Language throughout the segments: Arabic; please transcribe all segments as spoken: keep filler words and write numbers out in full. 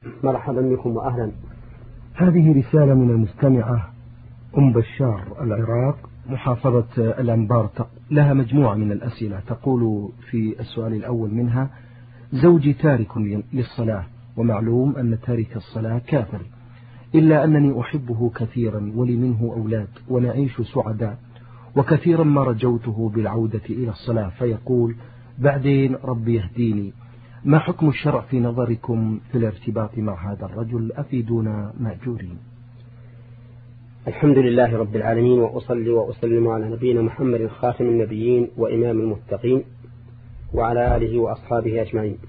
مرحبا بكم وأهلا. هذه رسالة من المستمعة أم بشار العراق، محافظة الأنبار، لها مجموعة من الأسئلة. تقول في السؤال الأول منها: زوجي تارك للصلاة، ومعلوم أن تارك الصلاة كافر، إلا أنني أحبه كثيرا ولي منه أولاد ونعيش سعداء، وكثيرا ما رجوته بالعودة إلى الصلاة فيقول بعدين ربي يهديني. ما حكم الشرع في نظركم في الارتباط مع هذا الرجل؟ أفيدونا مأجورين. الحمد لله رب العالمين، وأصلي وأسلم على نبينا محمد خاتم النبيين وإمام المتقين وعلى آله وأصحابه أجمعين.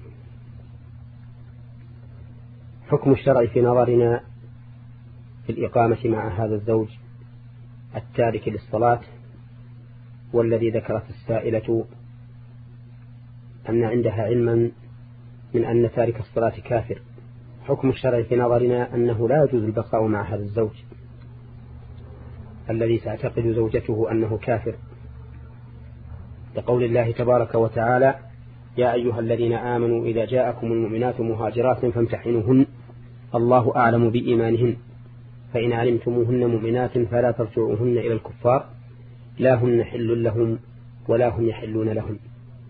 حكم الشرع في نظرنا في الإقامة مع هذا الزوج التارك للصلاة، والذي ذكرت السائلة أن عندها علما من أن تارك الصلاة كافر. حكم الشرع في نظرنا أنه لا يجوز البقاء مع هذا الزوج الذي تعتقد زوجته أنه كافر، لقول الله تبارك وتعالى: يا أيها الذين آمنوا إذا جاءكم المؤمنات مهاجرات فامتحنوهن الله أعلم بإيمانهن فإن علمتموهن مؤمنات فلا ترجعوهن إلى الكفار لا هن حل لهم ولا هم يحلون لهم.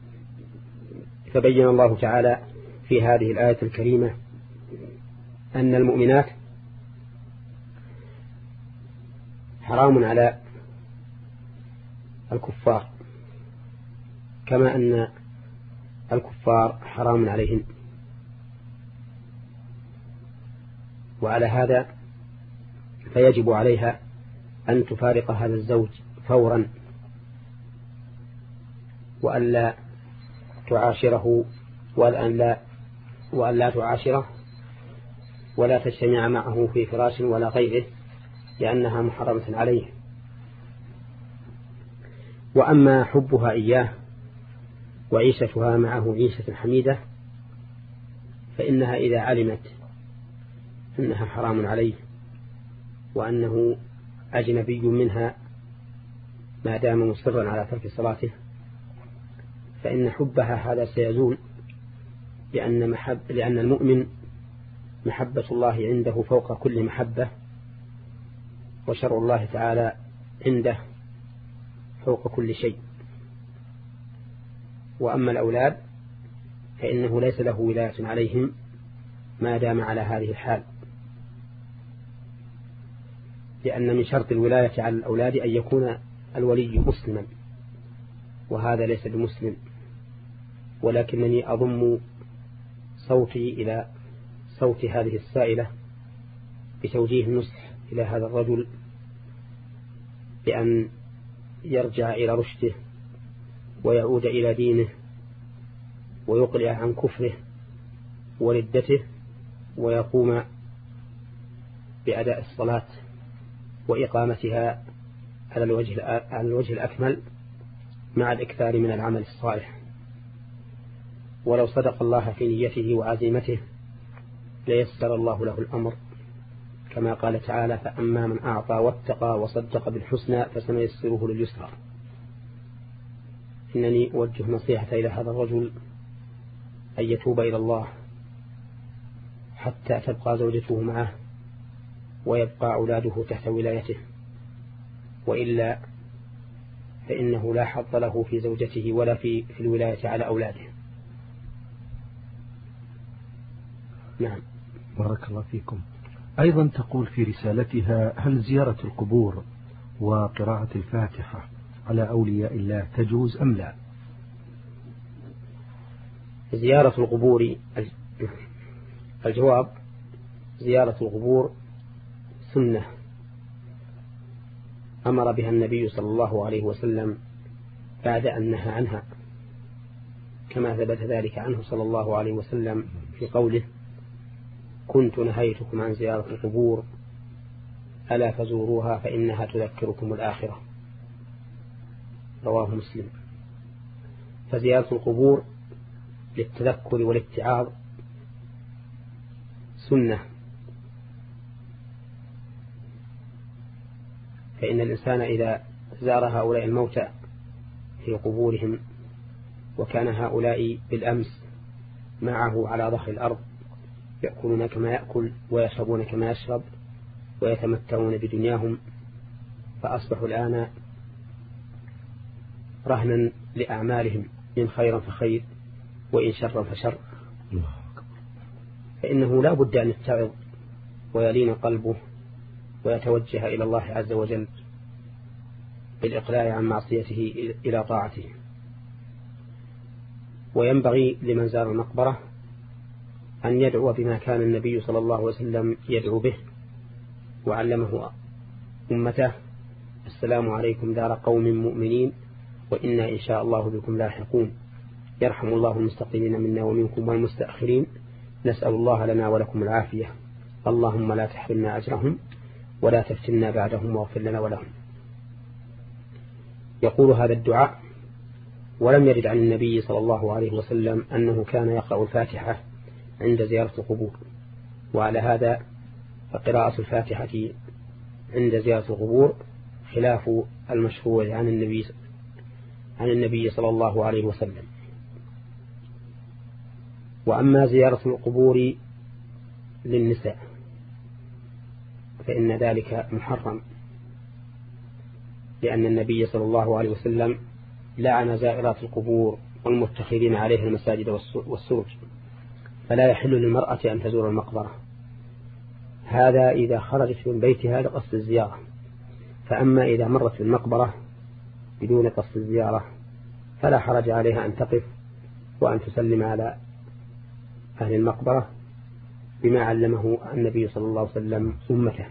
فبين الله تعالى في هذه الآية الكريمة أن المؤمنات حرام على الكفار، كما أن الكفار حرام عليهم. وعلى هذا فيجب عليها أن تفارق هذا الزوج فورا، وأن لا تعاشره وأن لا, وأن لا تعاشره ولا تجتمع معه في فراش ولا غيره، لأنها محرمة عليه. وأما حبها إياه وعيشتها معه عيشة حميدة فإنها إذا علمت أنها حرام عليه وأنه أجنبي منها ما دام مصرا على ترك صلاته فإن حبها هذا سيزول، لأن, محب لأن المؤمن محبة الله عنده فوق كل محبة، وشرع الله تعالى عنده فوق كل شيء. وأما الأولاد فإنه ليس له ولاية عليهم ما دام على هذه الحال، لأن من شرط الولاية على الأولاد أن يكون الولي مسلما، وهذا ليس بمسلم. ولكنني أضم صوتي إلى صوت هذه السائلة بتوجيه النصح إلى هذا الرجل بأن يرجع إلى رشده ويعود إلى دينه ويقلع عن كفره وردته ويقوم بأداء الصلاة وإقامتها على الوجه على الوجه الأكمل مع الإكثار من العمل الصالح. ولو صدق الله في نيته وعزيمته ليسر الله له الأمر، كما قال تعالى: فأما من أعطى واتقى وصدق بالحسنى فسنيسره لليسرى. إنني أوجه نصيحة إلى هذا الرجل أن يتوب إلى الله حتى تبقى زوجته معه ويبقى أولاده تحت ولايته، وإلا فإنه لا حظ له في زوجته ولا في, في الولاية على أولاده. نعم. بارك الله فيكم. أيضا تقول في رسالتها: هل زيارة القبور وقراءة الفاتحة على أولياء الله تجوز أم لا؟ زيارة القبور، الجواب: زيارة القبور سنة أمر بها النبي صلى الله عليه وسلم بعد أن نهى عنها، كما ثبت ذلك عنه صلى الله عليه وسلم في قوله: كنت نهيتكم عن زيارة القبور ألا فزوروها فإنها تذكركم الآخرة، رواه مسلم. فزيارة القبور للتذكر والاتعاظ سنة، فإن الإنسان إذا زار هؤلاء الموتى في قبورهم وكان هؤلاء بالأمس معه على ظهر الأرض يأكلون كما يأكل ويشربون كما يشرب ويتمتعون بدنياهم، فأصبحوا الآن رهنا لأعمالهم، إن خيرا فخير وإن شرا فشر. فإنه لا بد أن يتعظ ويلين قلبه ويتوجه إلى الله عز وجل بالإقلاع عن معصيته إلى طاعته. وينبغي لمن زار المقبرة أن يدعو بما كان النبي صلى الله عليه وسلم يدعو به وعلمه أمته: السلام عليكم دار قوم مؤمنين وإنا إن شاء الله بكم لاحقون، يرحم الله المستقيمين منا ومنكم والمستأخرين، نسأل الله لنا ولكم العافية، اللهم لا تحرمنا أجرهم ولا تفتنا بعدهم واغفر لنا ولهم. يقول هذا الدعاء. ولم يرد عن النبي صلى الله عليه وسلم أنه كان يقرأ الفاتحة عند زيارة القبور، وعلى هذا فقراءة الفاتحة عند زيارة القبور خلاف المشروع عن النبي عن النبي صلى الله عليه وسلم. وأما زيارة القبور للنساء فإن ذلك محرم، لأن النبي صلى الله عليه وسلم لعن زائرات القبور والمتخذين عليها المساجد والسرج، فلا يحل للمرأة أن تزور المقبرة، هذا إذا خرجت من بيتها لقصد الزيارة. فأما إذا مرت المقبرة بدون قصد الزيارة فلا حرج عليها أن تقف وأن تسلم على أهل المقبرة بما علمه النبي صلى الله عليه وسلم أمته.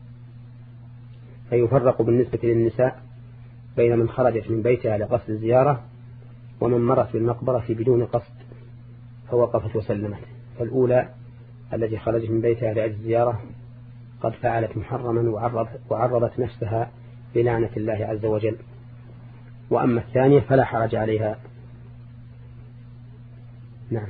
فيفرق بالنسبة للنساء بين من خرجت من بيتها لقصد الزيارة ومن مرت بالمقبرة بدون قصد فوقفت وسلمت. فالأولى التي خرجت من بيتها لأجل الزيارة قد فعلت محرما وعرضت نفسها بلعنة الله عز وجل. وأما الثانية فلا حرج عليها. نعم.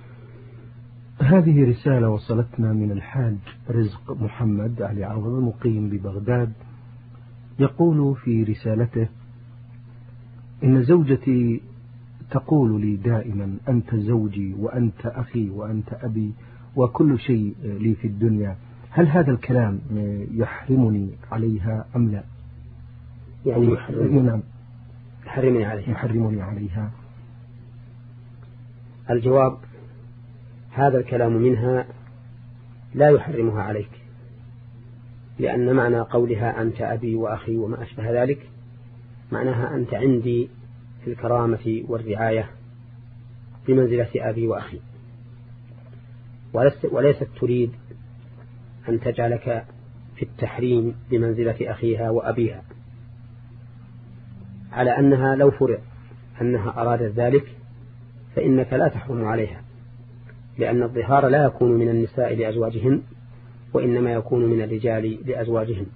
هذه رسالة وصلتنا من الحاج رزق محمد علي عوض المقيم ببغداد، يقول في رسالته: إن زوجتي تقول لي دائما أنت زوجي وأنت أخي وأنت أبي وكل شيء لي في الدنيا، هل هذا الكلام يحرمني عليها أم لا؟ يعني يحرمني, يحرمني عليها يحرمني عليها. الجواب: هذا الكلام منها لا يحرمها عليك، لأن معنى قولها أنت أبي وأخي وما أشبه ذلك معناها أنت عندي في الكرامة والرعاية بمنزلة أبي وأخي، وليست تريد أن تجعلك في التحريم بمنزلة أخيها وأبيها، على أنها لو فرض أنها أرادت ذلك فإنك لا تحرم عليها، لأن الظهار لا يكون من النساء لأزواجهن وإنما يكون من الرجال لأزواجهن.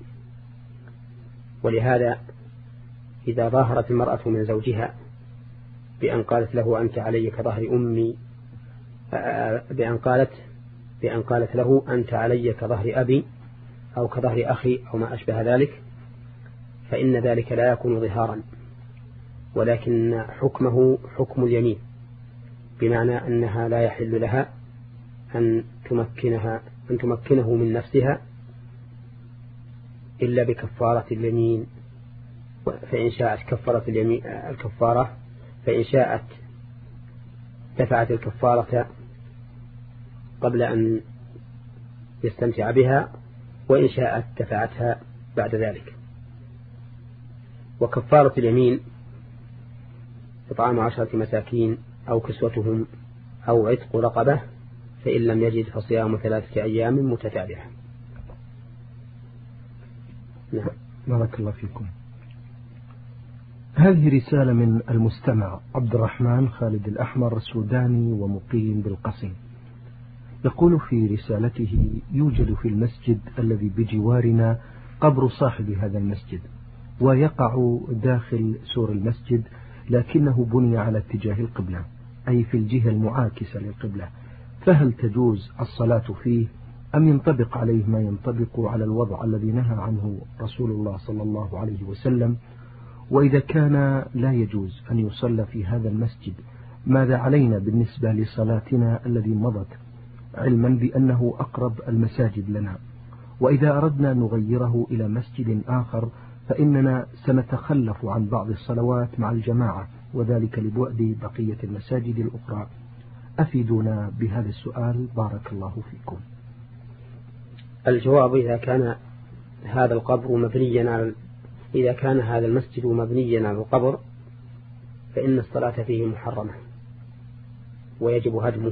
ولهذا إذا ظاهرت المرأة من زوجها بأن قالت له أنت علي كظهر أمي، بأن قالت بأن قالت له أنت علي كظهر أبي أو كظهر أخي أو ما أشبه ذلك، فإن ذلك لا يكون ظهارا، ولكن حكمه حكم اليمين، بمعنى أنها لا يحل لها أن تمكنها أن تمكنه من نفسها إلا بكفارة اليمين. فإن شاءت كفرت اليمين الكفارة، فإن شاءت دفعت الكفارة قبل أن يستمتع بها، وإن شاءت دفعتها بعد ذلك. وكفارة اليمين إطعام عشرة مساكين أو كسوتهم أو عتق رقبة، فإن لم يجد فصيام ثلاثة أيام متتابعة. نعم. بارك الله فيكم. هذه رسالة من المستمع عبد الرحمن خالد الأحمر السوداني ومقيم بالقصيم، يقول في رسالته: يوجد في المسجد الذي بجوارنا قبر صاحب هذا المسجد، ويقع داخل سور المسجد، لكنه بني على اتجاه القبلة، أي في الجهة المعاكسة للقبلة، فهل تجوز الصلاة فيه أم ينطبق عليه ما ينطبق على الوضع الذي نهى عنه رسول الله صلى الله عليه وسلم؟ وإذا كان لا يجوز أن يصلى في هذا المسجد، ماذا علينا بالنسبة لصلاتنا الذي مضت علما بأنه أقرب المساجد لنا، وإذا أردنا أن نغيره إلى مسجد آخر فإننا سنتخلف عن بعض الصلوات مع الجماعة، وذلك لبعد بقية المساجد الأخرى. أفيدونا بهذا السؤال بارك الله فيكم. الجواب: إذا كان هذا القبر مبنيا على إذا كان هذا المسجد مبنيا على القبر فإن الصلاة فيه محرمة ويجب هدمه،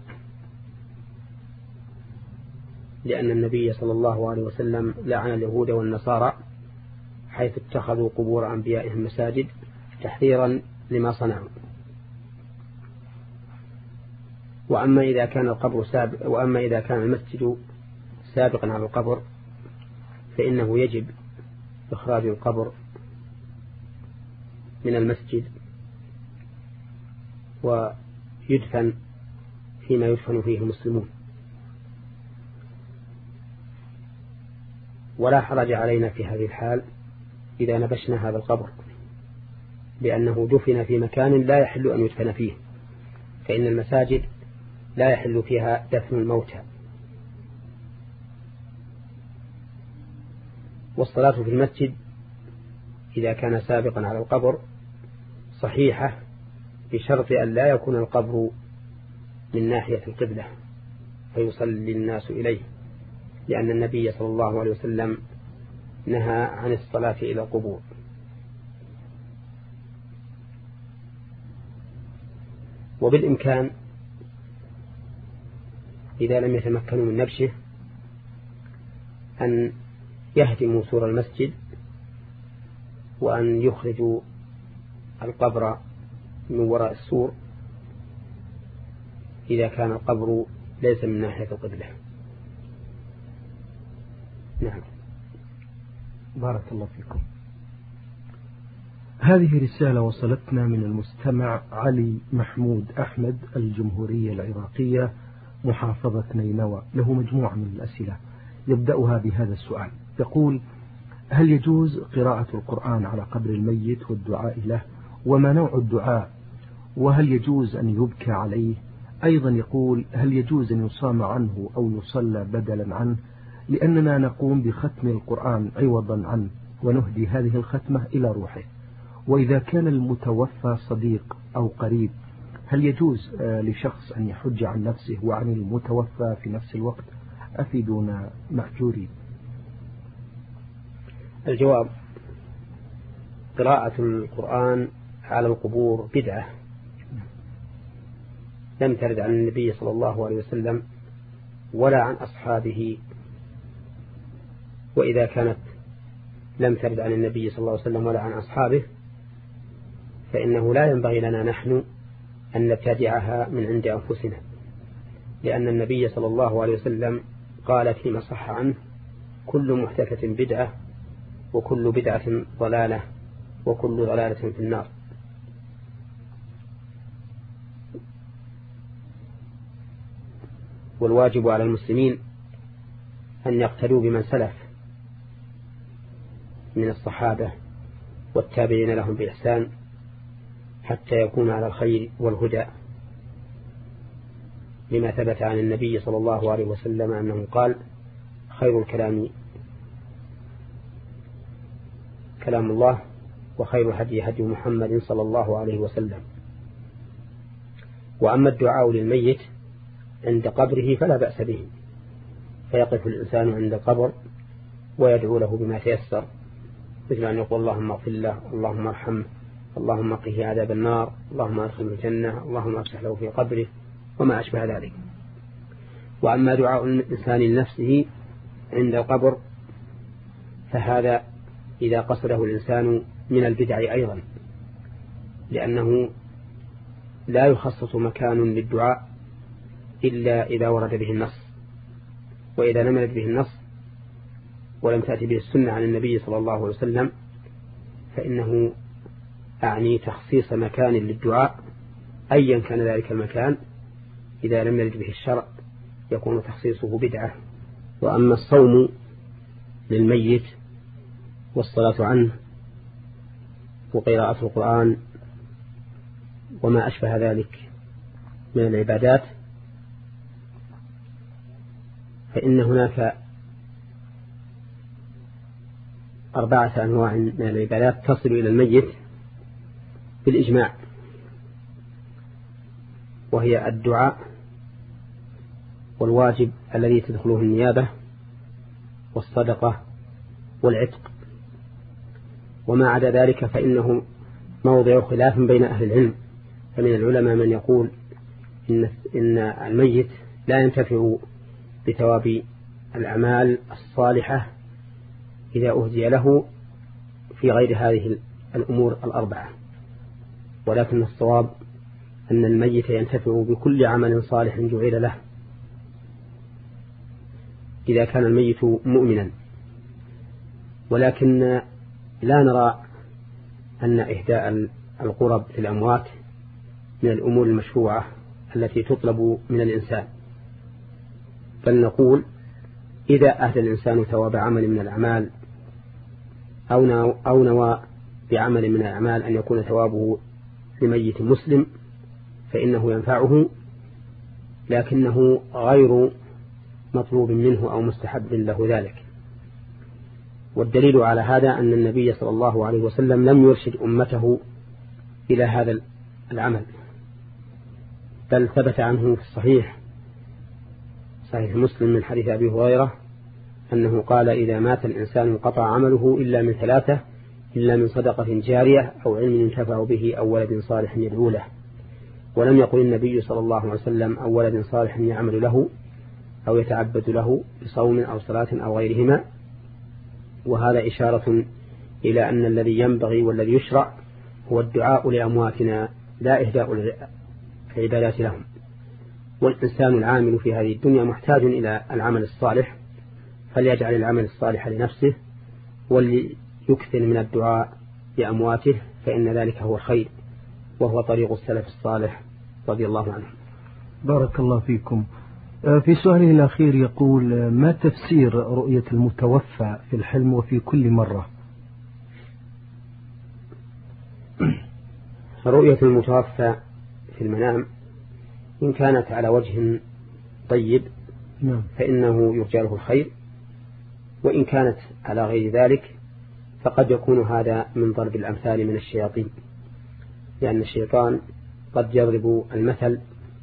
لأن النبي صلى الله عليه وسلم لعن اليهود والنصارى حيث اتخذوا قبور أنبيائهم مساجد تحذيرا لما صنعوا. وأما إذا كان القبر سابق وأما إذا كان المسجد سابقا على القبر فإنه يجب إخراج القبر من المسجد ويدفن فيما يدفن فيه المسلمون، ولا حرج علينا في هذه الحال إذا نبشنا هذا القبر، لأنه دفن في مكان لا يحل أن يدفن فيه، فإن المساجد لا يحل فيها دفن الموتى. والصلاة في المسجد إذا كان سابقا على القبر صحيحة بشرط أن لا يكون القبر من ناحية القبلة فيصلي الناس إليه، لأن النبي صلى الله عليه وسلم نهى عن الصلاة إلى القبور. وبالإمكان إذا لم يتمكنوا من نبشه أن يهدموا سور المسجد وأن يخرجوا القبر من وراء السور إذا كان القبر ليس من ناحية القبلة. نعم. بارك الله فيكم. هذه رسالة وصلتنا من المستمع علي محمود أحمد، الجمهورية العراقية، محافظة نينوى، له مجموعة من الأسئلة يبدأها بهذا السؤال. يقول: هل يجوز قراءة القرآن على قبر الميت والدعاء له؟ وما نوع الدعاء؟ وهل يجوز أن يبكى عليه؟ أيضا يقول: هل يجوز أن يصام عنه أو يصلى بدلا عنه؟ لأننا نقوم بختم القرآن عوضا عنه ونهدي هذه الختمة إلى روحه. وإذا كان المتوفى صديق أو قريب هل يجوز لشخص أن يحج عن نفسه وعن المتوفى في نفس الوقت؟ أفيدونا مأجورين. الجواب: قراءة القرآن على القبور بدعة لم ترد عن النبي صلى الله عليه وسلم ولا عن أصحابه، وإذا كانت لم ترد عن النبي صلى الله عليه وسلم ولا عن أصحابه فإنه لا ينبغي لنا نحن أن نبتدعها من عند أنفسنا، لأن النبي صلى الله عليه وسلم قال فيما صح عنه: كل محدثة بدعة وكل بدعة ضلالة وكل ضلالة في النار. والواجب على المسلمين أن يقتدوا بمن سلف من الصحابة والتابعين لهم بإحسان حتى يكون على الخير والهدى، لما ثبت عن النبي صلى الله عليه وسلم أنه قال: خير الكلام كلام الله وخير الهدي هدي محمد صلى الله عليه وسلم. وأما الدعاء للميت عند قبره فلا بأس به، فيقف الإنسان عند القبر ويدعو له بما تيسر، مثل أن يقول: اللهم اغفر له، اللهم ارحمه، اللهم قه عذاب النار، اللهم ادخله الجنة، اللهم افسح له في قبره، وما أشبه ذلك. وأما دعاء الإنسان لنفسه عند القبر فهذا إذا قصده الإنسان من البدع أيضا، لأنه لا يخصص مكان للدعاء إلا إذا ورد به النص، وإذا لم يرد به النص ولم تأتي به السنة عن النبي صلى الله عليه وسلم فإنه أعني تخصيص مكان للدعاء أيا كان ذلك المكان، إذا لم يرد به الشرع يكون تخصيصه بدعة. وأما الصوم للميت والصلاة عنه وقراءة القرآن وما أشبه ذلك من العبادات فإن هناك أربعة أنواع من العبادات تصل إلى الميت بالإجماع، وهي الدعاء، والواجب الذي تدخله النيابة، والصدقة، والعتق. وما عدا ذلك فإنه موضع خلاف بين أهل العلم، فمن العلماء من يقول إن, إن الميت لا ينتفع بثواب الأعمال الصالحة إذا أهدي له في غير هذه الأمور الأربعة، ولكن الصواب أن الميت ينتفع بكل عمل صالح جعل له إذا كان الميت مؤمنا. ولكن لا نرى أن إهداء القرب للأموات من الأمور المشروعة التي تطلب من الإنسان، بل نقول إذا أهدى الإنسان ثواب عمل من الأعمال أو نوى بعمل من الأعمال أن يكون ثوابه لميت مسلم فإنه ينفعه، لكنه غير مطلوب منه أو مستحب له ذلك. والدليل على هذا أن النبي صلى الله عليه وسلم لم يرشد أمته إلى هذا العمل، بل ثبت عنه في الصحيح صحيح مسلم من حديث أبي هريرة أنه قال: إذا مات الإنسان انقطع عمله إلا من ثلاثة، إلا من صدقة جارية أو علم ينتفع به أو ولد صالح يدعو له. ولم يقل النبي صلى الله عليه وسلم أو ولد صالح يعمل له أو يتعبد له بصوم أو صلاة أو غيرهما. وهذا إشارة إلى أن الذي ينبغي والذي يشرع هو الدعاء لأمواتنا لا إهداء العبادات لهم. والإنسان العامل في هذه الدنيا محتاج إلى العمل الصالح، فليجعل العمل الصالح لنفسه وليكثر من الدعاء لأمواته، فإن ذلك هو الخير وهو طريق السلف الصالح رضي الله عنه. بارك الله فيكم. في سؤاله الأخير يقول: ما تفسير رؤية المتوفى في الحلم وفي كل مرة؟ رؤية المتوفى في المنام إن كانت على وجه طيب فإنه يرجى له الخير، وإن كانت على غير ذلك فقد يكون هذا من ضرب الأمثال من الشياطين، لأن الشيطان قد يضرب المثل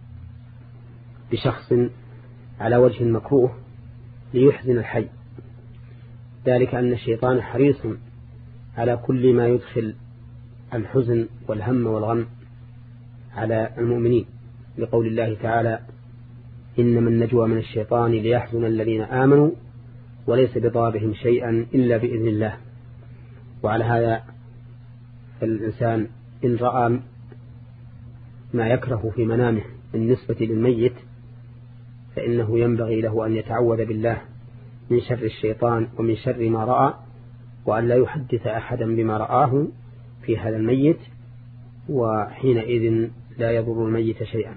بشخص على وجه مكروه ليحزن الحي، ذلك أن الشيطان حريص على كل ما يدخل الحزن والهم والغم على المؤمنين، لقول الله تعالى: إنما النجوى من الشيطان ليحزن الذين آمنوا وليس بضارهم شيئا إلا بإذن الله. وعلى هذا الإنسان إن رأى ما يكره في منامه بالنسبة للميت فإنه ينبغي له أن يتعوذ بالله من شر الشيطان ومن شر ما رأى، وأن لا يحدث أحدا بما رآه في هذا الميت، وحينئذ لا يضر الميت شيئا.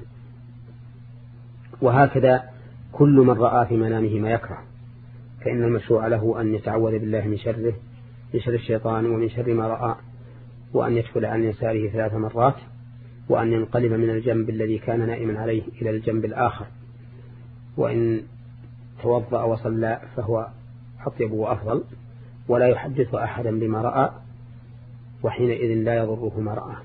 وهكذا كل من رأى في منامه ما يكره فإن المشروع له أن يتعوذ بالله من شره من شر الشيطان ومن شر ما رأى، وأن يدخل عن يساره ثلاث مرات، وأن ينقلب من الجنب الذي كان نائما عليه إلى الجنب الآخر، وإن توضأ وصلى فهو أطيب وأفضل، ولا يحدث أحدا بما رأى، وحينئذ لا يضره ما رأى.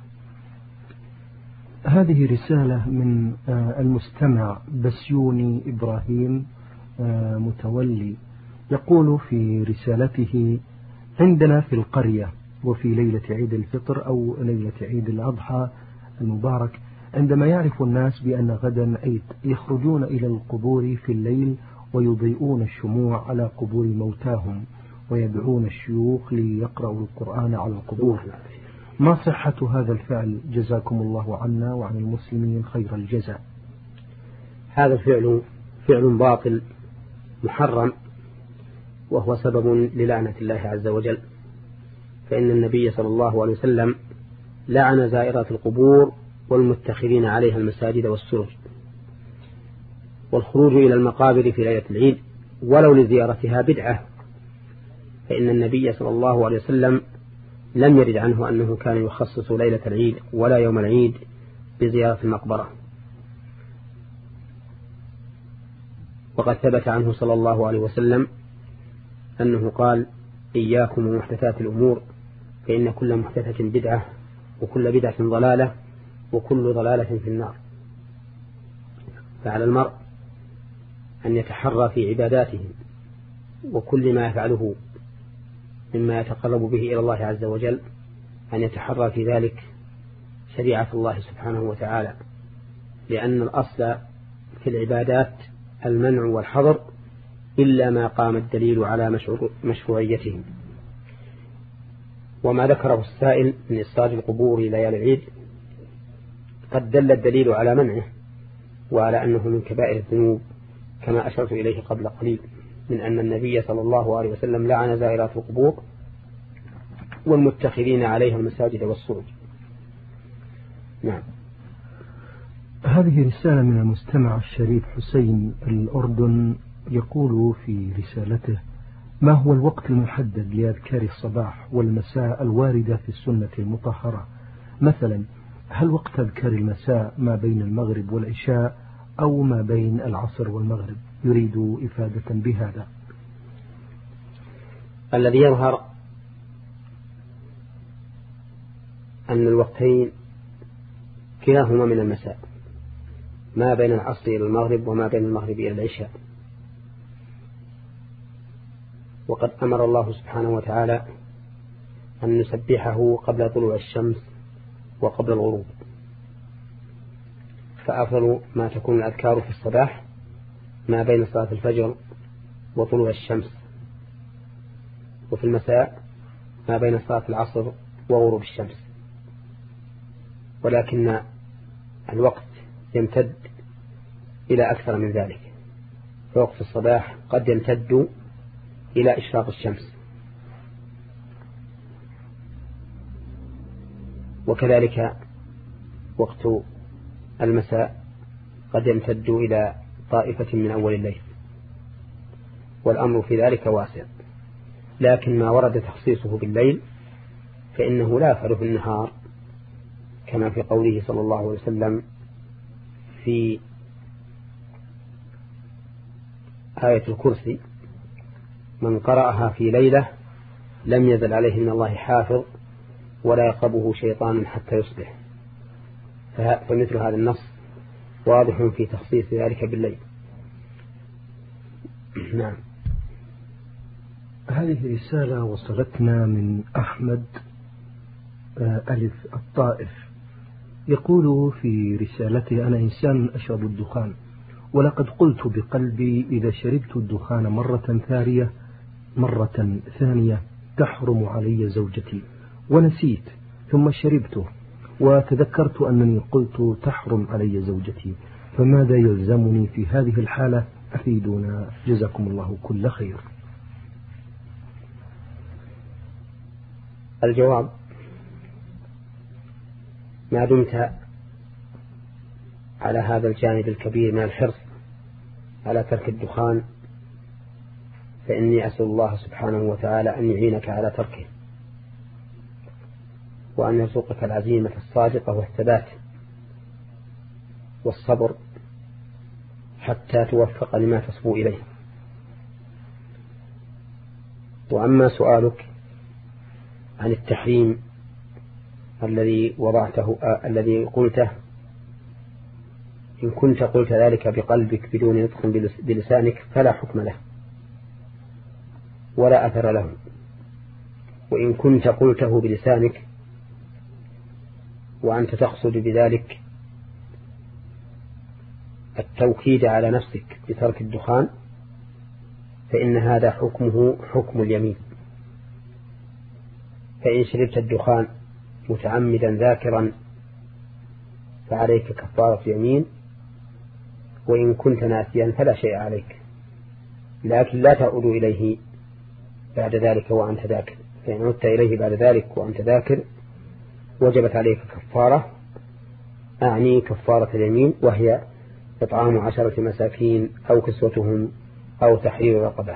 هذه رسالة من المستمع بسيوني إبراهيم متولي، يقول في رسالته: عندنا في القرية وفي ليلة عيد الفطر أو ليلة عيد الأضحى المبارك، عندما يعرف الناس بأن غدا عيد يخرجون إلى القبور في الليل ويضيئون الشموع على قبور موتاهم ويدعون الشيوخ ليقرأوا القرآن على القبور. ما صحة هذا الفعل؟ جزاكم الله عنا وعن المسلمين خير الجزاء. هذا الفعل فعل باطل محرم، وهو سبب للعنة الله عز وجل، فإن النبي صلى الله عليه وسلم لعن زائرات القبور والمتخذين عليها المساجد والسرج. والخروج إلى المقابر في ليلة العيد ولو لزيارتها بدعة، فإن النبي صلى الله عليه وسلم لم يرد عنه أنه كان يخصص ليلة العيد ولا يوم العيد بزيارة المقبرة. وقد ثبت عنه صلى الله عليه وسلم أنه قال: إياكم ومحدثات الأمور، فإن كل محدثة بدعة، وكل بدعة ضلالة، وكل ضلالة في النار. فعلى المرء أن يتحرى في عباداته وكل ما يفعله مما يتقرب به إلى الله عز وجل، أن يتحرى في ذلك شريعة الله سبحانه وتعالى، لأن الأصل في العبادات المنع والحظر إلا ما قام الدليل على مشروعيته. وما ذكره السائل من إسراج القبور ليالي العيد قد دل الدليل على منعه، وعلى أنه من كبائر الذنوب، كما أشرت إليه قبل قليل من أن النبي صلى الله عليه وسلم لعن زائرات القبور والمتخذين عليها المساجد والصوج. نعم. هذه رسالة من المستمع الشريف حسين الأردن، يقول في رسالته: ما هو الوقت المحدد لأذكار الصباح والمساء الواردة في السنة المطهرة؟ مثلا هل وقت أذكار المساء ما بين المغرب والعشاء أو ما بين العصر والمغرب؟ يريد إفادة بهذا. الذي يظهر أن الوقتين كلاهما من المساء، ما بين العصر إلى المغرب وما بين المغرب إلى العشاء. وقد أمر الله سبحانه وتعالى أن نسبحه قبل طلوع الشمس وقبل الغروب، فأفضل ما تكون الأذكار في الصباح ما بين صلاة الفجر وطلوع الشمس، وفي المساء ما بين صلاة العصر وغروب الشمس. ولكن الوقت يمتد إلى أكثر من ذلك، فوقت الصباح قد يمتد إلى إشراق الشمس، وكذلك وقت المساء قد يمتد إلى طائفة من أول الليل، والأمر في ذلك واسع. لكن ما ورد تخصيصه بالليل فإنه لا يفعله النهار، كما في قوله صلى الله عليه وسلم في آية الكرسي: من قرأها في ليلة لم يزل عليه من الله حافظ ولا يقربه شيطان حتى يصبح. فمثل هذا النص واضح في تخصيص ذلك بالليل. نعم. هذه رسالة وصلتنا من أحمد ألف الطائف، يقول في رسالته: أنا إنسان أشرب الدخان، ولقد قلت بقلبي إذا شربت الدخان مرة ثانية مرة ثانية تحرم علي زوجتي، ونسيت ثم شربته وتذكرت أنني قلت تحرم علي زوجتي، فماذا يلزمني في هذه الحالة؟ أفيدونا جزاكم الله كل خير. الجواب: ما دمت على هذا الجانب الكبير من الحرص على ترك الدخان فإني أسأل الله سبحانه وتعالى أن يعينك على تركه، وأن يرزقك العزيمة الصادقة والثبات والصبر حتى توفق لما تصبو إليه. وأما سؤالك عن التحريم الذي وضعته آه الذي قلته، إن كنت قلت ذلك بقلبك بدون نطق بلسانك فلا حكم له ولا أثر له، وإن كنت قلته بلسانك وأنت تقصد بذلك التوكيد على نفسك بترك الدخان فإن هذا حكمه حكم اليمين. فإن شربت الدخان متعمدا ذاكرا فعليك كفارة يمين، وإن كنت ناسيا فلا شيء عليك، لكن لا تعود إليه بعد ذلك وأنت ذاكر. فإن عدت إليه بعد ذلك وأنت ذاكر وجبت عليك كفارة، أعني كفارة اليمين، وهي إطعام عشرة مساكين أو كسوتهم أو تحرير رقبة.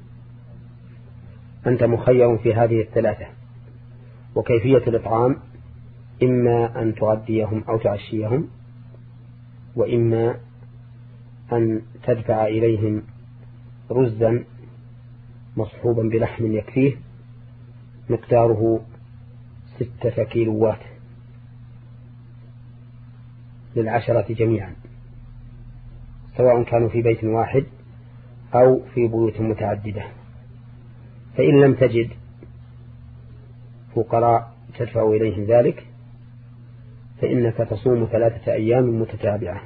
أنت مخير في هذه الثلاثة، وكيفية الإطعام إما أن تغديهم أو تعشيهم، وإما أن تدفع إليهم رزا مصحوبا بلحم يكفيه مقداره ستة كيلوات للعشرة جميعا، سواء كانوا في بيت واحد أو في بيوت متعددة. فإن لم تجد فقراء تدفع إليهم ذلك فإنك تصوم ثلاثة أيام متتابعة.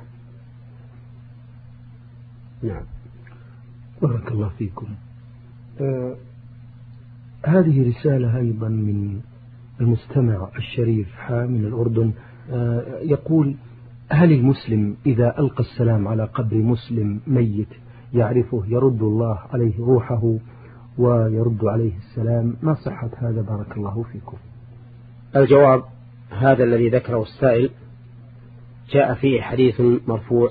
نعم. بارك الله فيكم. آه هذه رسالة أيضا من المستمع الشريف حا من الأردن. آه يقول: هل المسلم إذا ألقى السلام على قبر مسلم ميت يعرفه يرد الله عليه روحه ويرد عليه السلام؟ ما صحة هذا بارك الله فيكم؟ الجواب: هذا الذي ذكره السائل جاء فيه حديث مرفوع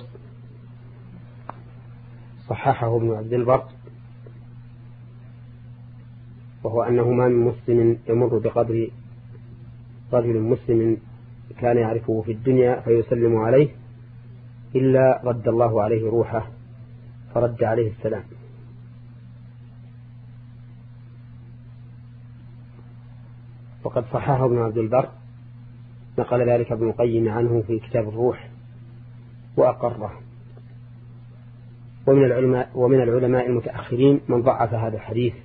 صححه ابن عبد البر، وهو أنه ما من مسلم يمر بقبر رجل مسلم كان يعرفه في الدنيا فيسلم عليه إلا رد الله عليه روحه فرد عليه السلام. وقد صححه ابن عبد البر، نقل ذلك ابن القيم عنه في كتاب الروح وأقره. ومن العلماء ومن العلماء المتأخرين من ضعف هذا الحديث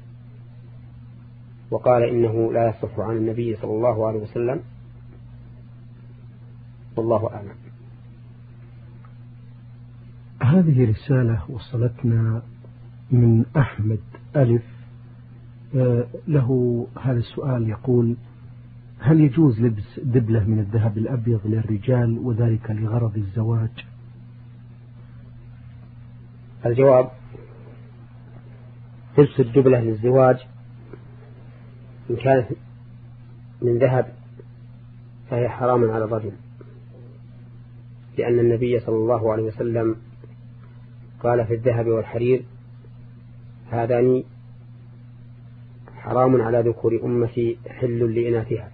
وقال إنه لا يصح عن النبي صلى الله عليه وسلم، والله أعلم. هذه رسالة وصلتنا من أحمد ألف، له هذا السؤال يقول: هل يجوز لبس دبلة من الذهب الأبيض للرجال وذلك لغرض الزواج؟ الجواب: لبس الدبلة للزواج إن كانت من ذهب فهي حرام على الرجل، لأن النبي صلى الله عليه وسلم قال في الذهب والحرير: هذان حرام على ذكور أمتي حل لإناثها.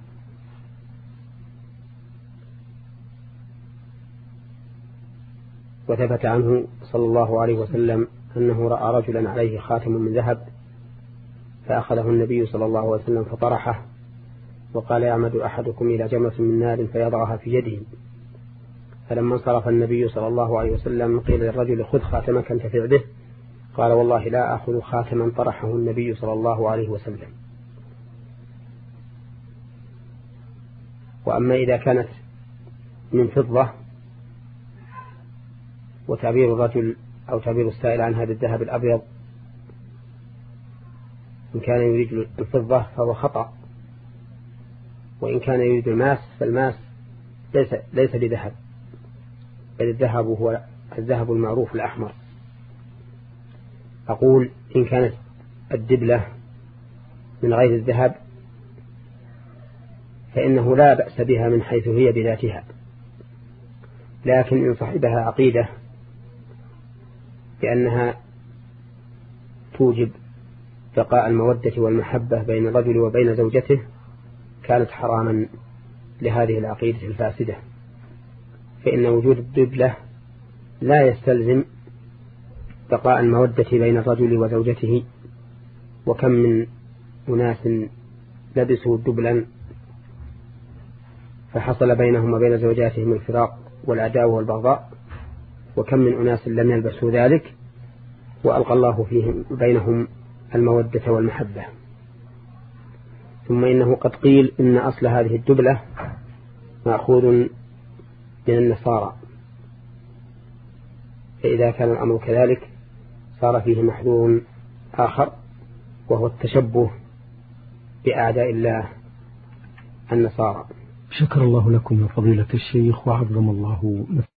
وثبت عنه صلى الله عليه وسلم أنه رأى رجلا عليه خاتم من ذهب فأخذه النبي صلى الله عليه وسلم فطرحه وقال: يعمد أحدكم إلى جمرة من نار فيضعها في يده. فلما انصرف النبي صلى الله عليه وسلم قيل للرجل: خذ خاتمك انتفع به. قال: والله لا أخذ خاتما طرحه النبي صلى الله عليه وسلم. وأما إذا كانت من فضة، وتعبير الرجل أو تعبير السائل عن هذا الذهب الأبيض إن كان يريد الفضة فهو خطأ، وإن كان يريد الماس فالماس ليس, ليس بذهب، بل الذهب هو الذهب المعروف الأحمر. أقول: إن كانت الدبلة من غير الذهب فإنه لا بأس بها من حيث هي بذاتها، لكن إن صاحبها عقيدة بأنها توجب بقاء المودة والمحبة بين الرجل وبين زوجته كانت حراما لهذه العقيدة الفاسدة، فإن وجود الدبلة لا يستلزم بقاء المودة بين الرجل وزوجته. وكم من أناس لبسوا دبلا فحصل بينهم وبين زوجاتهم الفراق والعداوة والبغضاء، وكم من أناس لم يلبسوا ذلك وألقى الله فيهم بينهم المودة والمحبة. ثم إنه قد قيل إن أصل هذه الدبلة مأخوذ من النصارى، فإذا كان الأمر كذلك صار فيه محذور آخر وهو التشبه بأعداء الله النصارى. شكر الله لكم يا فضيلة الشيخ وعظم الله